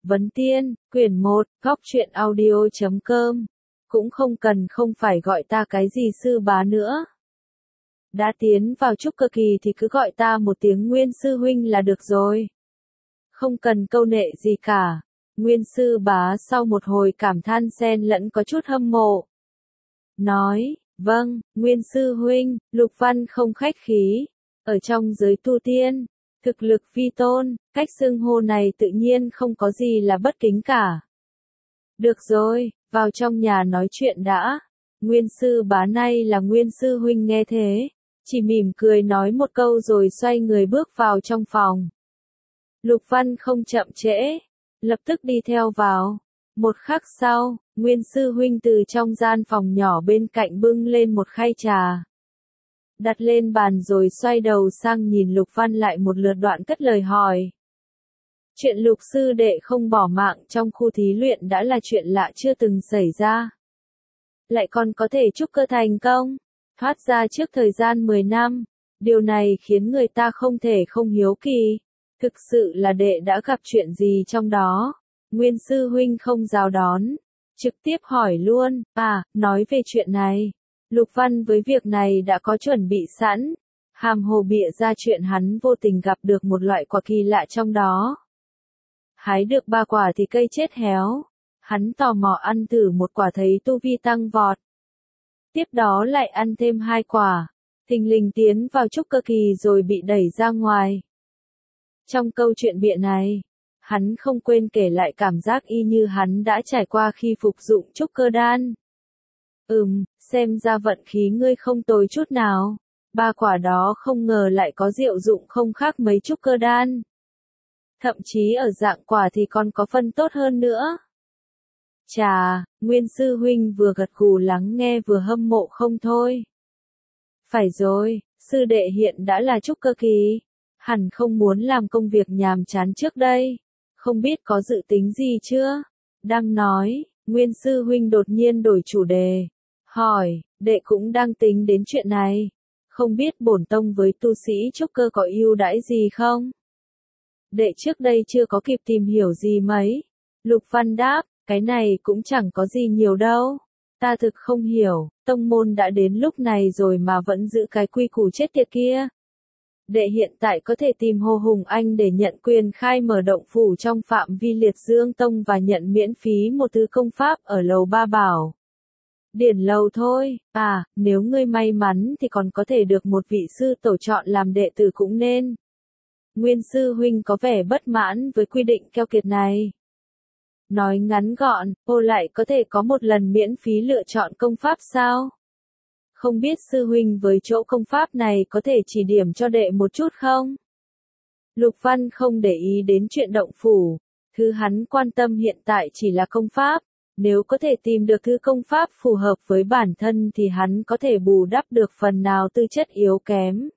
Vấn Tiên, quyển 1, góc truyện audio.com. Cũng không phải gọi ta cái gì sư bá nữa. Đã tiến vào trúc cơ kỳ thì cứ gọi ta một tiếng Nguyên sư huynh là được rồi. Không cần câu nệ gì cả. Nguyên sư bá sau một hồi cảm than xen lẫn có chút hâm mộ. Nói, vâng, Nguyên sư huynh, Lục Văn không khách khí. Ở trong giới tu tiên, thực lực vi tôn, cách xưng hô này tự nhiên không có gì là bất kính cả. Được rồi, vào trong nhà nói chuyện đã. Nguyên sư bá nay là Nguyên sư huynh nghe thế, chỉ mỉm cười nói một câu rồi xoay người bước vào trong phòng. Lục Văn không chậm trễ, lập tức đi theo vào. Một khắc sau, Nguyên sư huynh từ trong gian phòng nhỏ bên cạnh bưng lên một khay trà. Đặt lên bàn rồi xoay đầu sang nhìn Lục Văn lại một lượt đoạn cất lời hỏi. Chuyện Lục sư đệ không bỏ mạng trong khu thí luyện đã là chuyện lạ chưa từng xảy ra. Lại còn có thể trúc cơ thành công, thoát ra trước thời gian 10 năm. Điều này khiến người ta không thể không hiếu kỳ. Thực sự là đệ đã gặp chuyện gì trong đó? Nguyên sư huynh không rào đón, trực tiếp hỏi luôn. Nói về chuyện này. Lục Văn với việc này đã có chuẩn bị sẵn, hàm hồ bịa ra chuyện hắn vô tình gặp được một loại quả kỳ lạ trong đó. Hái được 3 quả thì cây chết héo, hắn tò mò ăn thử một quả thấy tu vi tăng vọt. Tiếp đó lại ăn thêm 2 quả, thình lình tiến vào trúc cơ kỳ rồi bị đẩy ra ngoài. Trong câu chuyện bịa này, hắn không quên kể lại cảm giác y như hắn đã trải qua khi phục dụng trúc cơ đan. Xem ra vận khí ngươi không tồi chút nào. 3 quả đó không ngờ lại có diệu dụng không khác mấy trúc cơ đan. Thậm chí ở dạng quả thì còn có phân tốt hơn nữa. Chà, Nguyên sư huynh vừa gật gù lắng nghe vừa hâm mộ không thôi. Phải rồi, sư đệ hiện đã là trúc cơ kỳ, hẳn không muốn làm công việc nhàm chán trước đây. Không biết có dự tính gì chưa? Đang nói, Nguyên sư huynh đột nhiên đổi chủ đề. Hỏi, đệ cũng đang tính đến chuyện này. Không biết bổn tông với tu sĩ trúc cơ có ưu đãi gì không? Đệ trước đây chưa có kịp tìm hiểu gì mấy. Lục Văn đáp, cái này cũng chẳng có gì nhiều đâu. Ta thực không hiểu, tông môn đã đến lúc này rồi mà vẫn giữ cái quy củ chết tiệt kia. Đệ hiện tại có thể tìm Hồ Hùng Anh để nhận quyền khai mở động phủ trong phạm vi Liệt Dương Tông và nhận miễn phí một thứ công pháp ở lầu Ba Bảo. Điển lầu thôi, nếu ngươi may mắn thì còn có thể được một vị sư tổ chọn làm đệ tử cũng nên. Nguyên sư huynh có vẻ bất mãn với quy định keo kiệt này. Nói ngắn gọn, lại có thể có một lần miễn phí lựa chọn công pháp sao? Không biết sư huynh với chỗ công pháp này có thể chỉ điểm cho đệ một chút không? Lục Văn không để ý đến chuyện động phủ, thứ hắn quan tâm hiện tại chỉ là công pháp. Nếu có thể tìm được thứ công pháp phù hợp với bản thân thì hắn có thể bù đắp được phần nào tư chất yếu kém.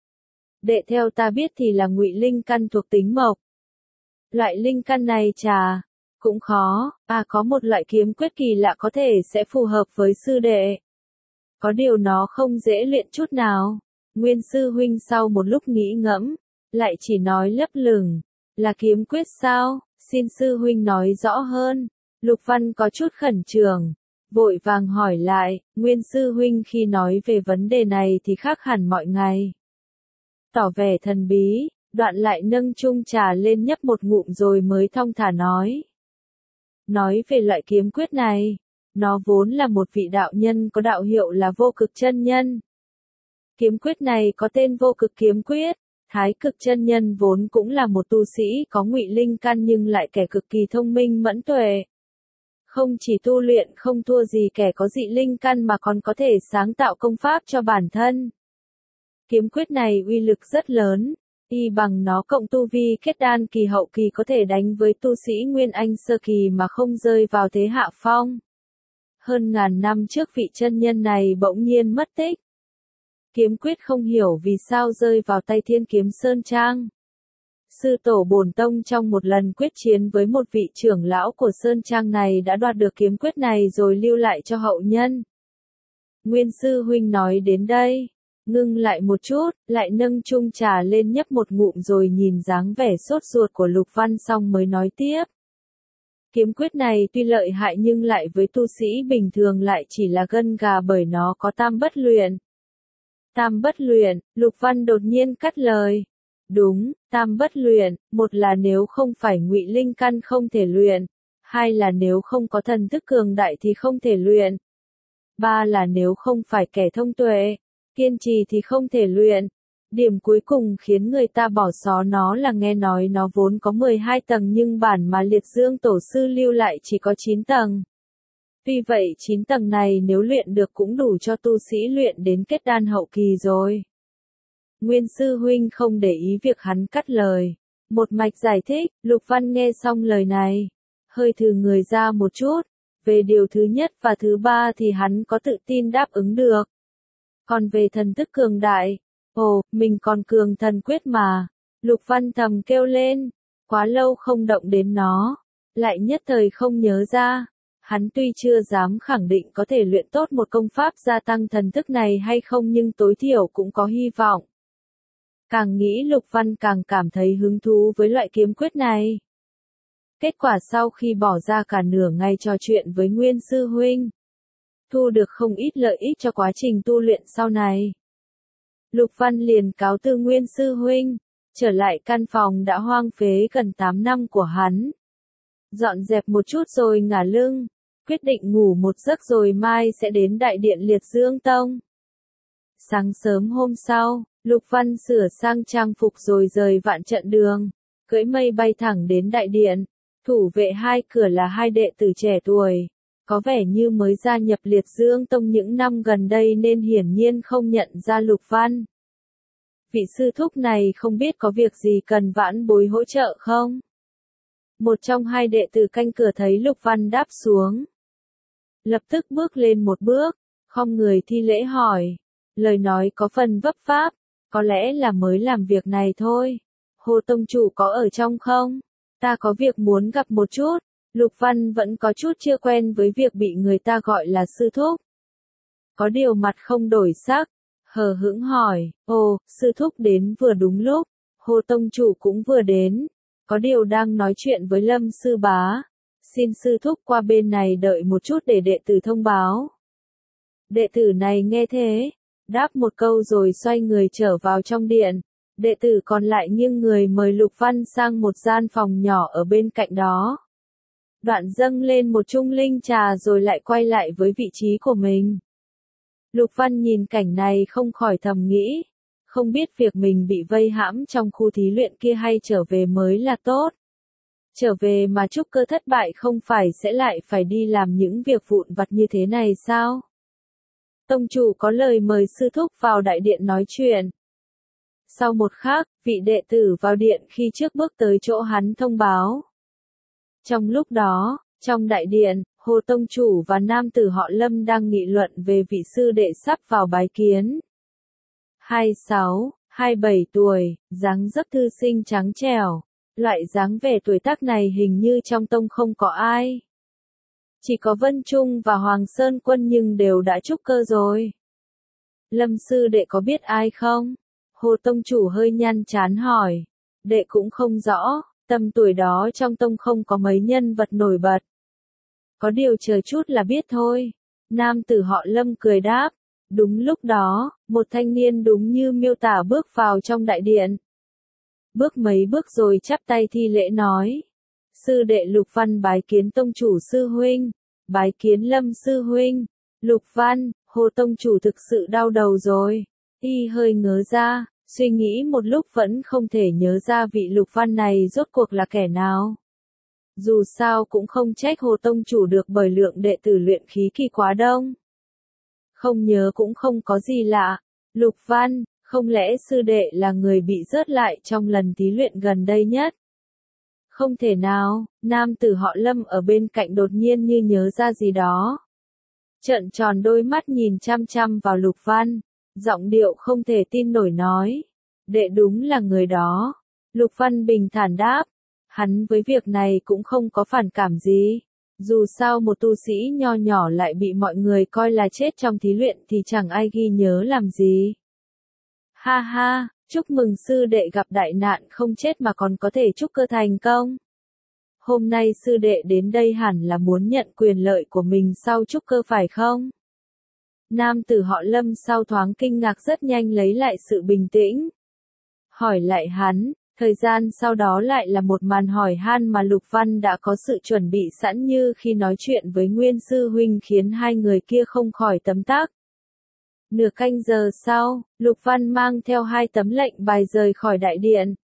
Đệ theo ta biết thì là ngụy linh căn thuộc tính mộc. Loại linh căn này cũng khó. Có một loại kiếm quyết kỳ lạ có thể sẽ phù hợp với sư đệ. Có điều nó không dễ luyện chút nào. Nguyên sư huynh sau một lúc nghĩ ngẫm, lại chỉ nói lấp lửng. Là kiếm quyết sao? Xin sư huynh nói rõ hơn. Lục Văn có chút khẩn trương, vội vàng hỏi lại, Nguyên sư huynh khi nói về vấn đề này thì khác hẳn mọi ngày. Tỏ vẻ thần bí, đoạn lại nâng chung trà lên nhấp một ngụm rồi mới thong thả nói. Nói về loại kiếm quyết này, nó vốn là một vị đạo nhân có đạo hiệu là Vô Cực Chân Nhân. Kiếm quyết này có tên Vô Cực Kiếm Quyết. Thái Cực Chân Nhân vốn cũng là một tu sĩ có ngụy linh căn nhưng lại kẻ cực kỳ thông minh mẫn tuệ. Không chỉ tu luyện không thua gì kẻ có dị linh căn mà còn có thể sáng tạo công pháp cho bản thân. Kiếm quyết này uy lực rất lớn, y bằng nó cộng tu vi kết đan kỳ hậu kỳ có thể đánh với tu sĩ Nguyên Anh sơ kỳ mà không rơi vào thế hạ phong. Hơn ngàn năm trước vị chân nhân này bỗng nhiên mất tích. Kiếm quyết không hiểu vì sao rơi vào tay Thiên Kiếm Sơn Trang. Sư tổ bổn tông trong một lần quyết chiến với một vị trưởng lão của Sơn Trang này đã đoạt được kiếm quyết này rồi lưu lại cho hậu nhân. Nguyên sư huynh nói đến đây, ngưng lại một chút, lại nâng chung trà lên nhấp một ngụm rồi nhìn dáng vẻ sốt ruột của Lục Văn xong mới nói tiếp. Kiếm quyết này tuy lợi hại nhưng lại với tu sĩ bình thường lại chỉ là gân gà bởi nó có tam bất luyện. Tam bất luyện, Lục Văn đột nhiên cắt lời. Đúng, tam bất luyện, một là nếu không phải ngụy linh căn không thể luyện, hai là nếu không có thần thức cường đại thì không thể luyện, ba là nếu không phải kẻ thông tuệ, kiên trì thì không thể luyện. Điểm cuối cùng khiến người ta bỏ xó nó là nghe nói nó vốn có 12 tầng nhưng bản mà Liệt Dương Tổ sư lưu lại chỉ có 9 tầng. Tuy vậy 9 tầng này nếu luyện được cũng đủ cho tu sĩ luyện đến kết đan hậu kỳ rồi. Nguyên sư huynh không để ý việc hắn cắt lời. Một mạch giải thích, Lục Văn nghe xong lời này. Hơi thừ người ra một chút. Về điều thứ nhất và thứ ba thì hắn có tự tin đáp ứng được. Còn về thần thức cường đại, ồ, mình còn cường thần quyết mà. Lục Văn thầm kêu lên. Quá lâu không động đến nó. Lại nhất thời không nhớ ra. Hắn tuy chưa dám khẳng định có thể luyện tốt một công pháp gia tăng thần thức này hay không nhưng tối thiểu cũng có hy vọng. Càng nghĩ Lục Văn càng cảm thấy hứng thú với loại kiếm quyết này. Kết quả sau khi bỏ ra cả nửa ngày trò chuyện với Nguyên sư huynh, thu được không ít lợi ích cho quá trình tu luyện sau này. Lục Văn liền cáo từ Nguyên sư huynh, trở lại căn phòng đã hoang phế gần 8 năm của hắn. Dọn dẹp một chút rồi ngả lưng, quyết định ngủ một giấc rồi mai sẽ đến đại điện Liệt Dương Tông. Sáng sớm hôm sau, Lục Văn sửa sang trang phục rồi rời Vạn Trận Đường, cưỡi mây bay thẳng đến đại điện. Thủ vệ hai cửa là hai đệ tử trẻ tuổi, có vẻ như mới gia nhập Liệt Dương Tông những năm gần đây nên hiển nhiên không nhận ra Lục Văn. Vị sư thúc này không biết có việc gì cần vãn bối hỗ trợ không? Một trong hai đệ tử canh cửa thấy Lục Văn đáp xuống. Lập tức bước lên một bước, khom người thi lễ hỏi. Lời nói có phần vấp váp, có lẽ là mới làm việc này thôi. Hồ tông chủ có ở trong không? Ta có việc muốn gặp một chút. Lục Văn vẫn có chút chưa quen với việc bị người ta gọi là sư thúc. Có điều mặt không đổi sắc, hờ hững hỏi, ồ, sư thúc đến vừa đúng lúc, Hồ tông chủ cũng vừa đến, có điều đang nói chuyện với Lâm sư bá, xin sư thúc qua bên này đợi một chút để đệ tử thông báo. Đệ tử này nghe thế, đáp một câu rồi xoay người trở vào trong điện, đệ tử còn lại nghiêng người mời Lục Văn sang một gian phòng nhỏ ở bên cạnh đó. Đoạn dâng lên một chung linh trà rồi lại quay lại với vị trí của mình. Lục Văn nhìn cảnh này không khỏi thầm nghĩ, không biết việc mình bị vây hãm trong khu thí luyện kia hay trở về mới là tốt. Trở về mà trúc cơ thất bại không phải sẽ lại phải đi làm những việc vụn vặt như thế này sao? Tông chủ có lời mời sư thúc vào đại điện nói chuyện. Sau một khắc, vị đệ tử vào điện khi trước bước tới chỗ hắn thông báo. Trong lúc đó, trong đại điện, Hồ tông chủ và nam tử họ Lâm đang nghị luận về vị sư đệ sắp vào bái kiến. 26, 27 tuổi, dáng dấp thư sinh trắng trẻo. Loại dáng vẻ tuổi tác này hình như trong tông không có ai. Chỉ có Vân Trung và Hoàng Sơn Quân nhưng đều đã trúc cơ rồi. Lâm sư đệ có biết ai không? Hồ tông chủ hơi nhăn chán hỏi. Đệ cũng không rõ, tầm tuổi đó trong tông không có mấy nhân vật nổi bật. Có điều chờ chút là biết thôi. Nam tử họ Lâm cười đáp. Đúng lúc đó, một thanh niên đúng như miêu tả bước vào trong đại điện. Bước mấy bước rồi chắp tay thi lễ nói. Sư đệ Lục Văn bái kiến tông chủ sư huynh, bái kiến Lâm sư huynh. Lục Văn, Hồ tông chủ thực sự đau đầu rồi. Y hơi ngớ ra, suy nghĩ một lúc vẫn không thể nhớ ra vị Lục Văn này rốt cuộc là kẻ nào. Dù sao cũng không trách Hồ tông chủ được bởi lượng đệ tử luyện khí kỳ quá đông. Không nhớ cũng không có gì lạ. Lục Văn, không lẽ sư đệ là người bị rớt lại trong lần thí luyện gần đây nhất? Không thể nào, nam tử họ Lâm ở bên cạnh đột nhiên như nhớ ra gì đó. Trợn tròn đôi mắt nhìn chăm chăm vào Lục Văn, giọng điệu không thể tin nổi nói. Đệ đúng là người đó. Lục Văn bình thản đáp. Hắn với việc này cũng không có phản cảm gì. Dù sao một tu sĩ nho nhỏ lại bị mọi người coi là chết trong thí luyện thì chẳng ai ghi nhớ làm gì. Ha ha, chúc mừng sư đệ gặp đại nạn không chết mà còn có thể trúc cơ thành công. Hôm nay sư đệ đến đây hẳn là muốn nhận quyền lợi của mình sau trúc cơ phải không? Nam tử họ Lâm sau thoáng kinh ngạc rất nhanh lấy lại sự bình tĩnh. Hỏi lại hắn, thời gian sau đó lại là một màn hỏi han mà Lục Văn đã có sự chuẩn bị sẵn như khi nói chuyện với Nguyên sư huynh khiến hai người kia không khỏi tấm tắc. Nửa canh giờ sau, Lục Văn mang theo 2 tấm lệnh bài rời khỏi đại điện.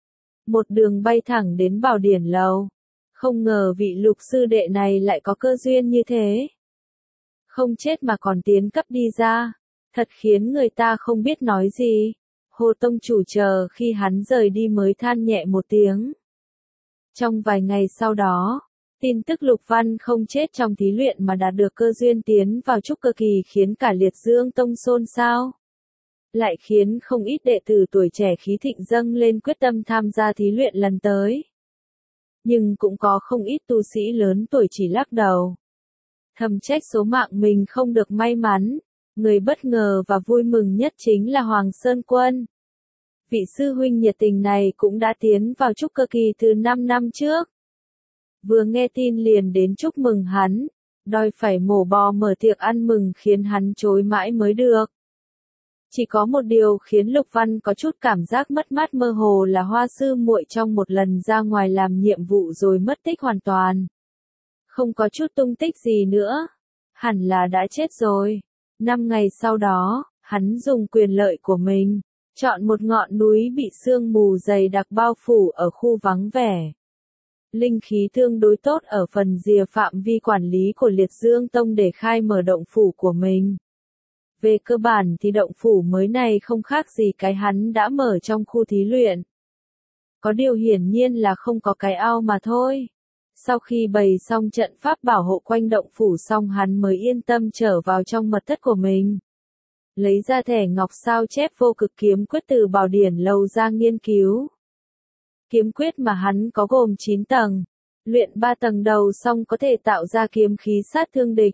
Một đường bay thẳng đến Bảo Điển Lầu. Không ngờ vị Lục sư đệ này lại có cơ duyên như thế. Không chết mà còn tiến cấp đi ra. Thật khiến người ta không biết nói gì. Hồ tông chủ chờ khi hắn rời đi mới than nhẹ một tiếng. Trong vài ngày sau đó, tin tức Lục Văn không chết trong thí luyện mà đạt được cơ duyên tiến vào trúc cơ kỳ khiến cả Liệt Dương Tông xôn xao. Lại khiến không ít đệ tử tuổi trẻ khí thịnh dâng lên quyết tâm tham gia thí luyện lần tới. Nhưng cũng có không ít tu sĩ lớn tuổi chỉ lắc đầu. Thầm trách số mạng mình không được may mắn. Người bất ngờ và vui mừng nhất chính là Hoàng Sơn Quân. Vị sư huynh nhiệt tình này cũng đã tiến vào trúc cơ kỳ từ 5 năm trước. Vừa nghe tin liền đến chúc mừng hắn, đòi phải mổ bò mở tiệc ăn mừng khiến hắn chối mãi mới được. Chỉ có một điều khiến Lục Văn có chút cảm giác mất mát mơ hồ là Hoa sư muội trong một lần ra ngoài làm nhiệm vụ rồi mất tích hoàn toàn. Không có chút tung tích gì nữa. Hẳn là đã chết rồi. 5 ngày sau đó, hắn dùng quyền lợi của mình, chọn một ngọn núi bị sương mù dày đặc bao phủ ở khu vắng vẻ. Linh khí tương đối tốt ở phần rìa phạm vi quản lý của Liệt Dương Tông để khai mở động phủ của mình. Về cơ bản thì động phủ mới này không khác gì cái hắn đã mở trong khu thí luyện. Có điều hiển nhiên là không có cái ao mà thôi. Sau khi bày xong trận pháp bảo hộ quanh động phủ xong hắn mới yên tâm trở vào trong mật thất của mình. Lấy ra thẻ ngọc sao chép vô cực kiếm quyết từ Bảo Điển Lầu ra nghiên cứu. Kiếm quyết mà hắn có gồm 9 tầng. Luyện 3 tầng đầu xong có thể tạo ra kiếm khí sát thương địch.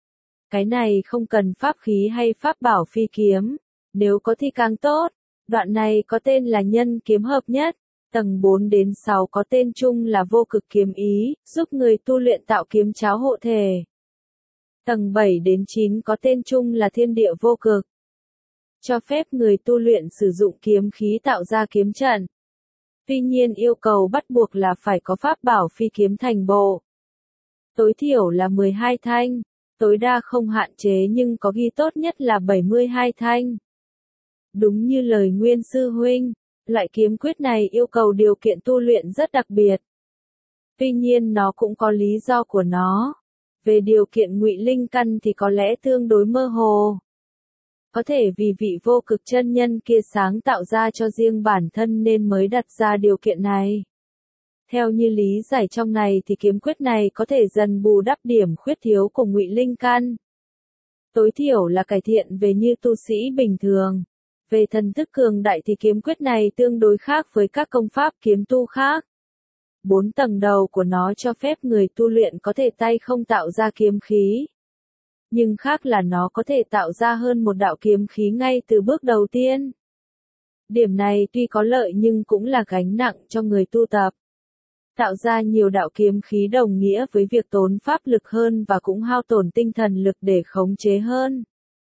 Cái này không cần pháp khí hay pháp bảo phi kiếm. Nếu có thì càng tốt. Đoạn này có tên là nhân kiếm hợp nhất. Tầng 4 đến 6 có tên chung là vô cực kiếm ý, giúp người tu luyện tạo kiếm cháo hộ thể. Tầng 7 đến 9 có tên chung là thiên địa vô cực. Cho phép người tu luyện sử dụng kiếm khí tạo ra kiếm trận. Tuy nhiên yêu cầu bắt buộc là phải có pháp bảo phi kiếm thành bộ. Tối thiểu là 12 thanh, tối đa không hạn chế nhưng có ghi tốt nhất là 72 thanh. Đúng như lời Nguyên sư huynh, loại kiếm quyết này yêu cầu điều kiện tu luyện rất đặc biệt. Tuy nhiên nó cũng có lý do của nó. Về điều kiện ngụy linh căn thì có lẽ tương đối mơ hồ. Có thể vì vị vô cực chân nhân kia sáng tạo ra cho riêng bản thân nên mới đặt ra điều kiện này. Theo như lý giải trong này thì kiếm quyết này có thể dần bù đắp điểm khuyết thiếu của ngụy linh căn. Tối thiểu là cải thiện về như tu sĩ bình thường. Về thần thức cường đại thì kiếm quyết này tương đối khác với các công pháp kiếm tu khác. 4 tầng đầu của nó cho phép người tu luyện có thể tay không tạo ra kiếm khí. Nhưng khác là nó có thể tạo ra hơn một đạo kiếm khí ngay từ bước đầu tiên. Điểm này tuy có lợi nhưng cũng là gánh nặng cho người tu tập. Tạo ra nhiều đạo kiếm khí đồng nghĩa với việc tốn pháp lực hơn và cũng hao tổn tinh thần lực để khống chế hơn.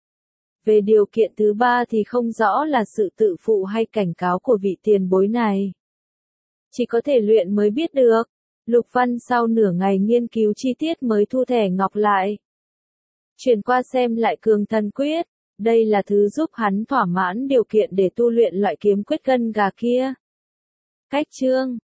Về điều kiện thứ 3 thì không rõ là sự tự phụ hay cảnh cáo của vị tiền bối này. Chỉ có thể luyện mới biết được. Lục Văn sau nửa ngày nghiên cứu chi tiết mới thu thẻ ngọc lại. Chuyển qua xem lại cường thần quyết. Đây là thứ giúp hắn thỏa mãn điều kiện để tu luyện loại kiếm quyết gân gà kia. Cách chương